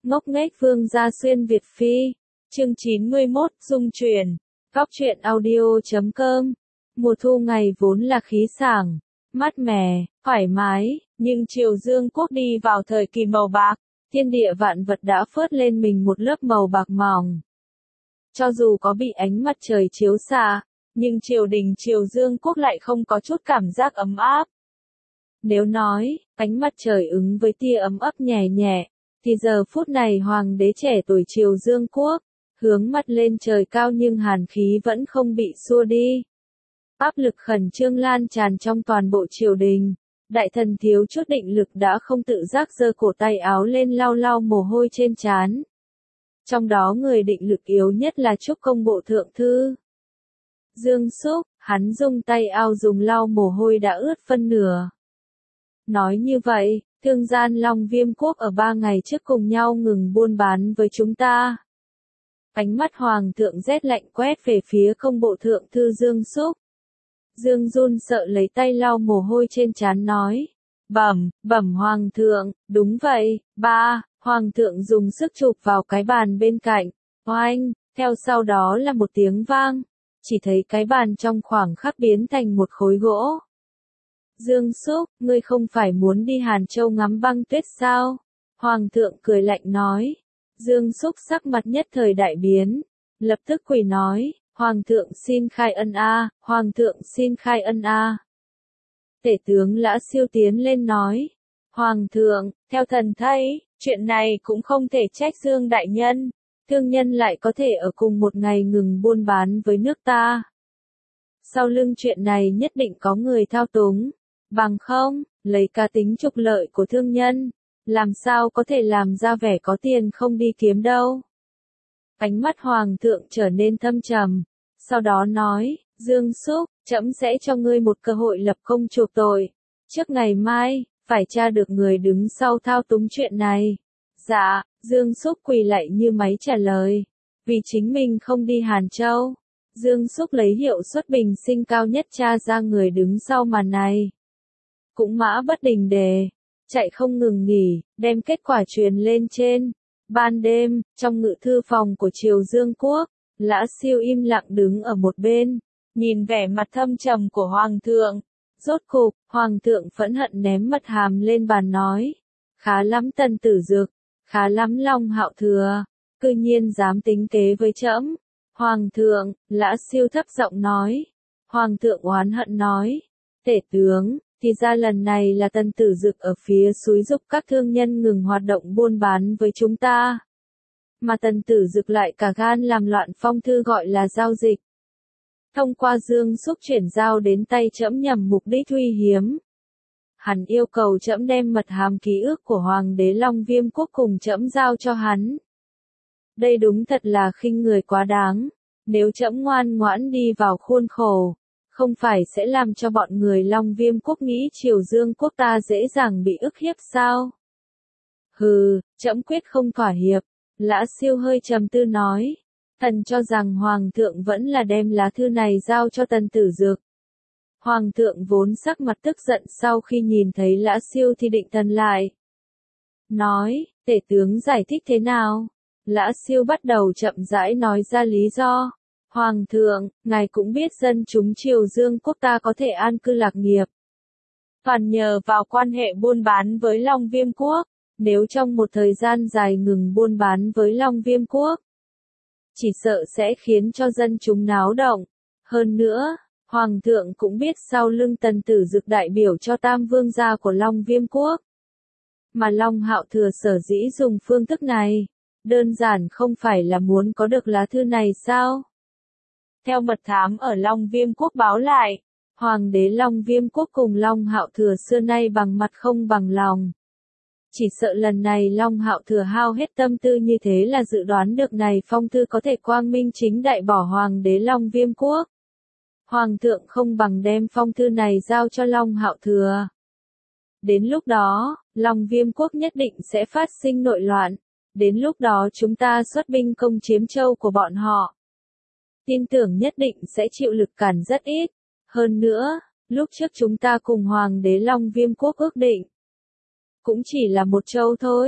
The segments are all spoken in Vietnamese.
Ngốc nghếch Vương gia xuyên Việt Phi. Chương 91, Dung truyện. Góc truyện audio.com. Mùa thu ngày vốn là khí sảng, mát mẻ, thoải mái, nhưng chiều dương quốc đi vào thời kỳ màu bạc, thiên địa vạn vật đã phớt lên mình một lớp màu bạc mỏng. Cho dù có bị ánh mặt trời chiếu xạ, nhưng triều đình triều dương quốc lại không có chút cảm giác ấm áp. Nếu nói, ánh mặt trời ứng với tia ấm ấp nhẹ nhẹ, thì giờ phút này hoàng đế trẻ tuổi triều dương quốc, hướng mặt lên trời cao nhưng hàn khí vẫn không bị xua đi. Áp lực khẩn trương lan tràn trong toàn bộ triều đình, đại thần thiếu chút định lực đã không tự giác giơ cổ tay áo lên lau lau mồ hôi trên trán. Trong đó người định lực yếu nhất là Trúc Công Bộ Thượng Thư Dương Xúc, hắn dùng tay áo dùng lau mồ hôi đã ướt phân nửa. Nói như vậy, thương gian Long Viêm Quốc ở 3 ngày trước cùng nhau ngừng buôn bán với chúng ta. Ánh mắt hoàng thượng rét lạnh quét về phía Công Bộ Thượng Thư Dương Xúc. Dương run sợ lấy tay lau mồ hôi trên trán nói. Bẩm hoàng thượng, đúng vậy, ba. Hoàng thượng dùng sức chụp vào cái bàn bên cạnh. Oanh, theo sau đó là một tiếng vang. Chỉ thấy cái bàn trong khoảng khắc biến thành một khối gỗ. Dương Xúc, ngươi không phải muốn đi Hàn Châu ngắm băng tuyết sao? Hoàng thượng cười lạnh nói. Dương Xúc sắc mặt nhất thời đại biến. Lập tức quỳ nói. Hoàng thượng xin khai ân a, Hoàng thượng xin khai ân a. Tể tướng Lã Siêu tiến lên nói. Hoàng thượng, theo thần thấy, chuyện này cũng không thể trách Dương đại nhân. Thương nhân lại có thể ở cùng một ngày ngừng buôn bán với nước ta. Sau lưng chuyện này nhất định có người thao túng. Bằng không, lấy cá tính trục lợi của thương nhân, làm sao có thể làm ra vẻ có tiền không đi kiếm đâu. Ánh mắt hoàng thượng trở nên thâm trầm, sau đó nói, Dương Xúc, trẫm sẽ cho ngươi một cơ hội lập công chuộc tội. Trước ngày mai, phải tra được người đứng sau thao túng chuyện này. Dạ, Dương Xúc quỳ lạy như máy trả lời. Vì chính mình không đi Hàn Châu, Dương Xúc lấy hiệu suất bình sinh cao nhất tra ra người đứng sau màn này. Cũng mã bất đình đề, chạy không ngừng nghỉ, đem kết quả truyền lên trên. Ban đêm, trong ngự thư phòng của triều Dương quốc, Lã Siêu im lặng đứng ở một bên, nhìn vẻ mặt thâm trầm của hoàng thượng. Rốt cục, hoàng thượng phẫn hận ném mật hàm lên bàn nói. Khá lắm Tần Tử Dực, khá lắm Long Hạo Thừa, cư nhiên dám tính kế với trẫm. Hoàng thượng, Lã Siêu thấp giọng nói. Hoàng thượng oán hận nói. Tể tướng, thì ra lần này là Tần Tử Dực ở phía xúi giục các thương nhân ngừng hoạt động buôn bán với chúng ta. Mà Tần Tử Dực lại cả gan làm loạn phong thư gọi là giao dịch. Thông qua Dương Xúc chuyển giao đến tay trẫm nhằm mục đích uy hiếm. Hắn yêu cầu trẫm đem mật hàm ký ức của Hoàng đế Long Viêm Quốc cùng trẫm giao cho hắn. Đây đúng thật là khinh người quá đáng. Nếu trẫm ngoan ngoãn đi vào khuôn khổ, không phải sẽ làm cho bọn người Long Viêm Quốc nghĩ triều Dương quốc ta dễ dàng bị ức hiếp sao? Hừ, trẫm quyết không thỏa hiệp. Lã Siêu hơi trầm tư nói. Thần cho rằng Hoàng thượng vẫn là đem lá thư này giao cho Tần Tử Dực. Hoàng thượng vốn sắc mặt tức giận sau khi nhìn thấy Lã Siêu thì định thần lại. Nói, tể tướng giải thích thế nào? Lã Siêu bắt đầu chậm rãi nói ra lý do. Hoàng thượng, ngài cũng biết dân chúng triều Dương quốc ta có thể an cư lạc nghiệp. Toàn nhờ vào quan hệ buôn bán với Long Viêm Quốc. Nếu trong một thời gian dài ngừng buôn bán với Long Viêm Quốc, chỉ sợ sẽ khiến cho dân chúng náo động. Hơn nữa, Hoàng thượng cũng biết sau lưng Tần Tử Dực đại biểu cho Tam Vương gia của Long Viêm Quốc. Mà Long Hạo Thừa sở dĩ dùng phương thức này, đơn giản không phải là muốn có được lá thư này sao? Theo mật thám ở Long Viêm Quốc báo lại, Hoàng đế Long Viêm Quốc cùng Long Hạo Thừa xưa nay bằng mặt không bằng lòng. Chỉ sợ lần này Long Hạo Thừa hao hết tâm tư như thế là dự đoán được này phong thư có thể quang minh chính đại bỏ Hoàng đế Long Viêm Quốc. Hoàng thượng không bằng đem phong thư này giao cho Long Hạo Thừa. Đến lúc đó, Long Viêm Quốc nhất định sẽ phát sinh nội loạn. Đến lúc đó chúng ta xuất binh công chiếm châu của bọn họ. Tin tưởng nhất định sẽ chịu lực cản rất ít. Hơn nữa, lúc trước chúng ta cùng Hoàng đế Long Viêm Quốc ước định. Cũng chỉ là một châu thôi.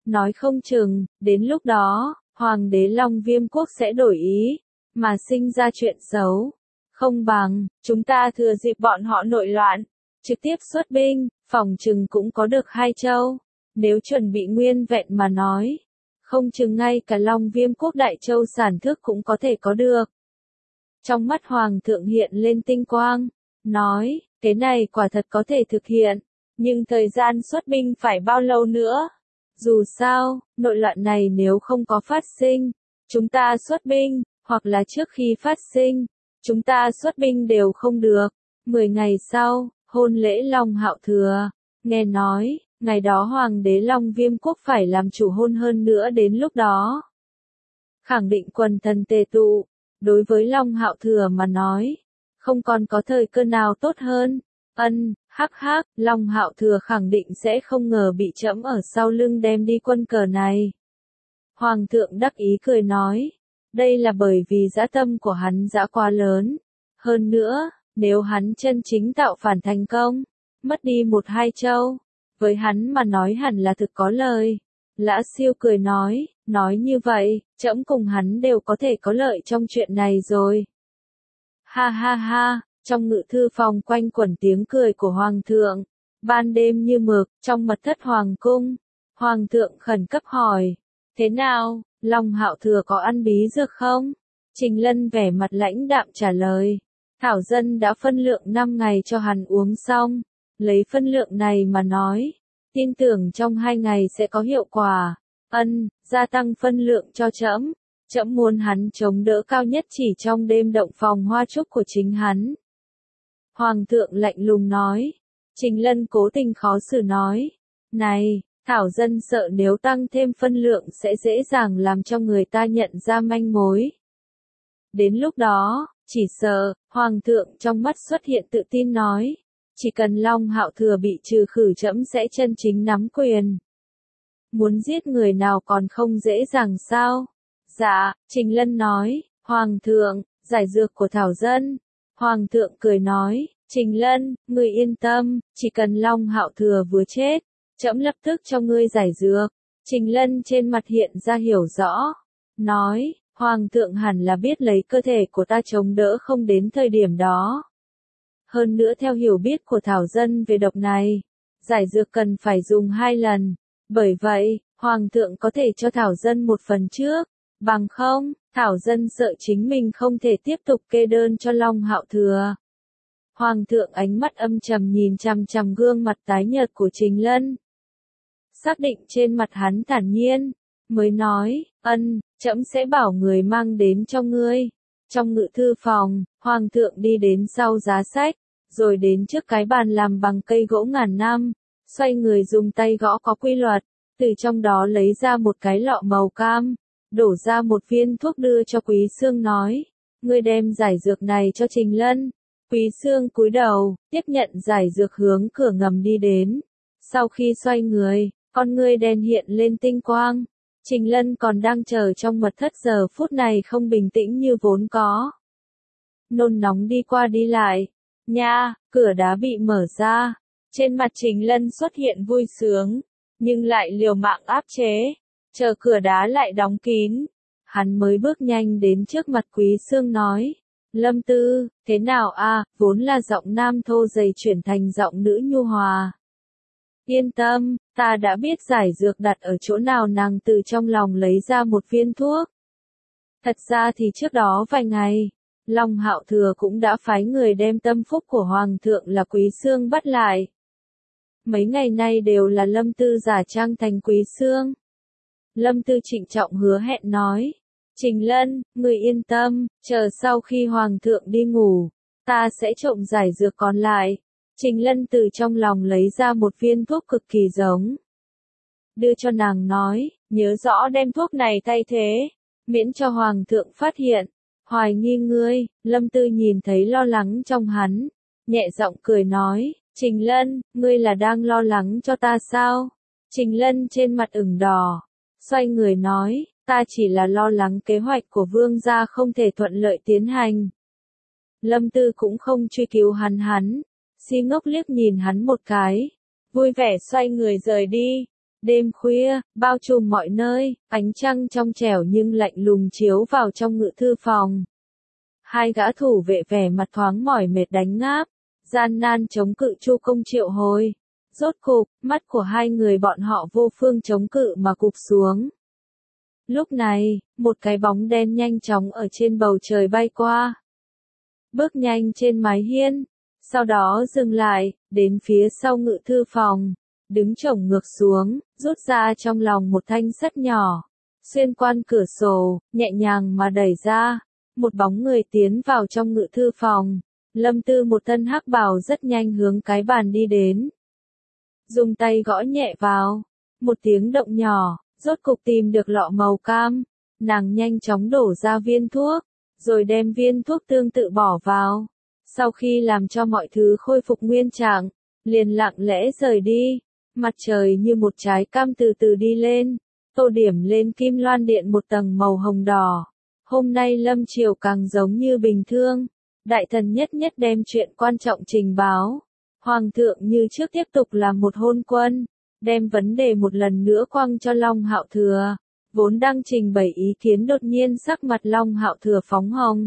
nói không chừng, đến lúc đó, Hoàng đế Long Viêm Quốc sẽ đổi ý, mà sinh ra chuyện xấu. Không bằng, chúng ta thừa dịp bọn họ nội loạn, trực tiếp xuất binh, phòng chừng cũng có được 2 châu. Nếu chuẩn bị nguyên vẹn mà nói, không chừng ngay cả Long Viêm Quốc Đại Châu sản thức cũng có thể có được. Trong mắt Hoàng thượng hiện lên tinh quang, nói, cái này quả thật có thể thực hiện, nhưng thời gian xuất binh phải bao lâu nữa? Dù sao, nội loạn này nếu không có phát sinh, chúng ta xuất binh, hoặc là trước khi phát sinh, chúng ta xuất binh đều không được. 10 ngày sau, hôn lễ Long Hạo Thừa, nghe nói, ngày đó Hoàng đế Long Viêm Quốc phải làm chủ hôn hơn nữa đến lúc đó. Khẳng định quần thần tề tụ, đối với Long Hạo Thừa mà nói, không còn có thời cơ nào tốt hơn. Hắc hắc, Long Hạo Thừa khẳng định sẽ không ngờ bị trẫm ở sau lưng đem đi quân cờ này. Hoàng thượng đắc ý cười nói, đây là bởi vì dã tâm của hắn dã quá lớn. Hơn nữa, nếu hắn chân chính tạo phản thành công, mất đi 1-2 châu, với hắn mà nói hẳn là thực có lời. Lã Siêu cười nói như vậy, trẫm cùng hắn đều có thể có lợi trong chuyện này rồi. Ha ha ha, trong ngự thư phòng quanh quẩn tiếng cười của Hoàng thượng. Ban đêm như mực, trong mật thất Hoàng cung, Hoàng thượng khẩn cấp hỏi, thế nào, Long Hạo Thừa có ăn bí dược không? Trình Lân vẻ mặt lãnh đạm trả lời, Thảo dân đã phân lượng 5 ngày cho hắn uống xong, lấy phân lượng này mà nói, tin tưởng trong 2 ngày sẽ có hiệu quả. Gia tăng phân lượng cho trẫm. Trẫm muốn hắn chống đỡ cao nhất chỉ trong đêm động phòng hoa trúc của chính hắn. Hoàng thượng lạnh lùng nói. Trình Lân cố tình khó xử nói. Này, Thảo dân sợ nếu tăng thêm phân lượng sẽ dễ dàng làm cho người ta nhận ra manh mối. Đến lúc đó, chỉ sợ, Hoàng thượng trong mắt xuất hiện tự tin nói. Chỉ cần Long Hạo Thừa bị trừ khử trẫm sẽ chân chính nắm quyền. Muốn giết người nào còn không dễ dàng sao? Dạ, Trình Lân nói, Hoàng thượng, giải dược của Thảo dân. Hoàng thượng cười nói, Trình Lân, ngươi yên tâm, chỉ cần Long Hạo Thừa vừa chết, trẫm lập tức cho ngươi giải dược. Trình Lân trên mặt hiện ra hiểu rõ, nói, Hoàng thượng hẳn là biết lấy cơ thể của ta chống đỡ không đến thời điểm đó. Hơn nữa theo hiểu biết của Thảo dân về độc này, giải dược cần phải dùng 2 lần. Bởi vậy, Hoàng thượng có thể cho Thảo dân một phần trước, bằng không, Thảo dân sợ chính mình không thể tiếp tục kê đơn cho Long Hạo Thừa. Hoàng thượng ánh mắt âm trầm nhìn chằm chằm gương mặt tái nhợt của Trình Lân. Xác định trên mặt hắn thản nhiên, mới nói, trẫm sẽ bảo người mang đến cho ngươi. Trong ngự thư phòng, Hoàng thượng đi đến sau giá sách, rồi đến trước cái bàn làm bằng cây gỗ ngàn năm, xoay người dùng tay gõ có quy luật, từ trong đó lấy ra một cái lọ màu cam, đổ ra một viên thuốc đưa cho Quý Xương nói, ngươi đem giải dược này cho Trình Lân. Quý Xương cúi đầu, tiếp nhận giải dược hướng cửa ngầm đi đến. Sau khi xoay người, con ngươi đen hiện lên tinh quang. Trình Lân còn đang chờ trong mật thất giờ phút này không bình tĩnh như vốn có. Nôn nóng đi qua đi lại. Nha, cửa đá bị mở ra. Trên mặt Trình Lân xuất hiện vui sướng, nhưng lại liều mạng áp chế. Chờ cửa đá lại đóng kín. Hắn mới bước nhanh đến trước mặt Quý Xương nói. Lâm Tư, thế nào a? Vốn là giọng nam thô dày chuyển thành giọng nữ nhu hòa. Yên tâm, ta đã biết giải dược đặt ở chỗ nào. Nàng từ trong lòng lấy ra một viên thuốc. Thật ra thì trước đó vài ngày, Long Hạo Thừa cũng đã phái người đem tâm phúc của Hoàng thượng là Quý Xương bắt lại. Mấy ngày nay đều là Lâm Tư giả trang thành Quý Xương. Lâm Tư trịnh trọng hứa hẹn nói. Trình Lân, người yên tâm, chờ sau khi Hoàng thượng đi ngủ, ta sẽ trộm giải dược còn lại. Trình Lân từ trong lòng lấy ra một viên thuốc cực kỳ giống. Đưa cho nàng nói, nhớ rõ đem thuốc này thay thế, miễn cho Hoàng thượng phát hiện. Hoài nghi ngươi, Lâm Tư nhìn thấy lo lắng trong hắn, nhẹ giọng cười nói, Trình Lân, ngươi là đang lo lắng cho ta sao? Trình Lân trên mặt ửng đỏ, xoay người nói, ta chỉ là lo lắng kế hoạch của vương gia không thể thuận lợi tiến hành. Lâm Tư cũng không truy cứu hắn, si ngốc liếc nhìn hắn một cái, vui vẻ xoay người rời đi. Đêm khuya, bao trùm mọi nơi, ánh trăng trong trẻo nhưng lạnh lùng chiếu vào trong ngự thư phòng. Hai gã thủ vệ vẻ mặt thoáng mỏi mệt đánh ngáp, gian nan chống cự Chu Công triệu hồi. Rốt cục, mắt của hai người bọn họ vô phương chống cự mà cụp xuống. Lúc này, một cái bóng đen nhanh chóng ở trên bầu trời bay qua. Bước nhanh trên mái hiên, sau đó dừng lại, đến phía sau ngự thư phòng, đứng chổng ngược xuống, rút ra trong lòng một thanh sắt nhỏ. Xuyên qua cửa sổ, nhẹ nhàng mà đẩy ra, một bóng người tiến vào trong ngự thư phòng. Lâm Tư một thân hắc bào rất nhanh hướng cái bàn đi đến. Dùng tay gõ nhẹ vào, một tiếng động nhỏ, rốt cục tìm được lọ màu cam. Nàng nhanh chóng đổ ra viên thuốc, rồi đem viên thuốc tương tự bỏ vào. Sau khi làm cho mọi thứ khôi phục nguyên trạng, liền lặng lẽ rời đi. Mặt trời như một trái cam từ từ đi lên, tô điểm lên kim loan điện một tầng màu hồng đỏ. Hôm nay Lâm Triều càng giống như bình thường. Đại thần nhất nhất đem chuyện quan trọng trình báo. Hoàng thượng như trước tiếp tục làm một hôn quân, đem vấn đề một lần nữa quăng cho Long Hạo Thừa. Vốn đang trình bày ý kiến đột nhiên sắc mặt Long Hạo Thừa phóng hồng.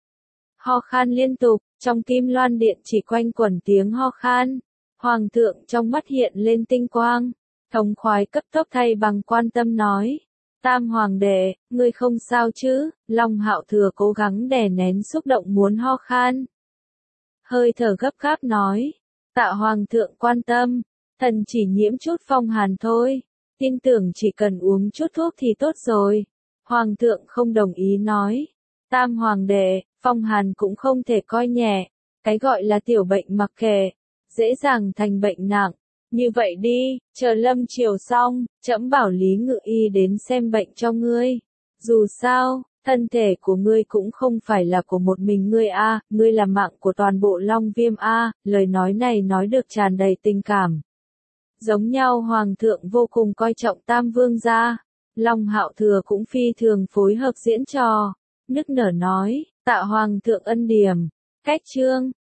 Ho khan liên tục, trong kim loan điện chỉ quanh quẩn tiếng ho khan. Hoàng thượng trong mắt hiện lên tinh quang, thống khoái cấp tốc thay bằng quan tâm nói. Tam hoàng đệ, ngươi không sao chứ? Long Hạo Thừa cố gắng đè nén xúc động muốn ho khan. Hơi thở gấp gáp nói. Tạ hoàng thượng quan tâm, thần chỉ nhiễm chút phong hàn thôi. Tin tưởng chỉ cần uống chút thuốc thì tốt rồi. Hoàng thượng không đồng ý nói. Tam hoàng đệ, phong hàn cũng không thể coi nhẹ. Cái gọi là tiểu bệnh mặc kệ, dễ dàng thành bệnh nặng. Như vậy đi, chờ Lâm Triều xong, trẫm bảo Lý Ngự Y đến xem bệnh cho ngươi. Dù sao, thân thể của ngươi cũng không phải là của một mình ngươi a, ngươi là mạng của toàn bộ Long Viêm a. Lời nói này nói được tràn đầy tình cảm. Giống nhau Hoàng thượng vô cùng coi trọng Tam Vương gia. Long Hạo Thừa cũng phi thường phối hợp diễn trò. Nức nở nói, tạ Hoàng thượng ân điềm. Cách chương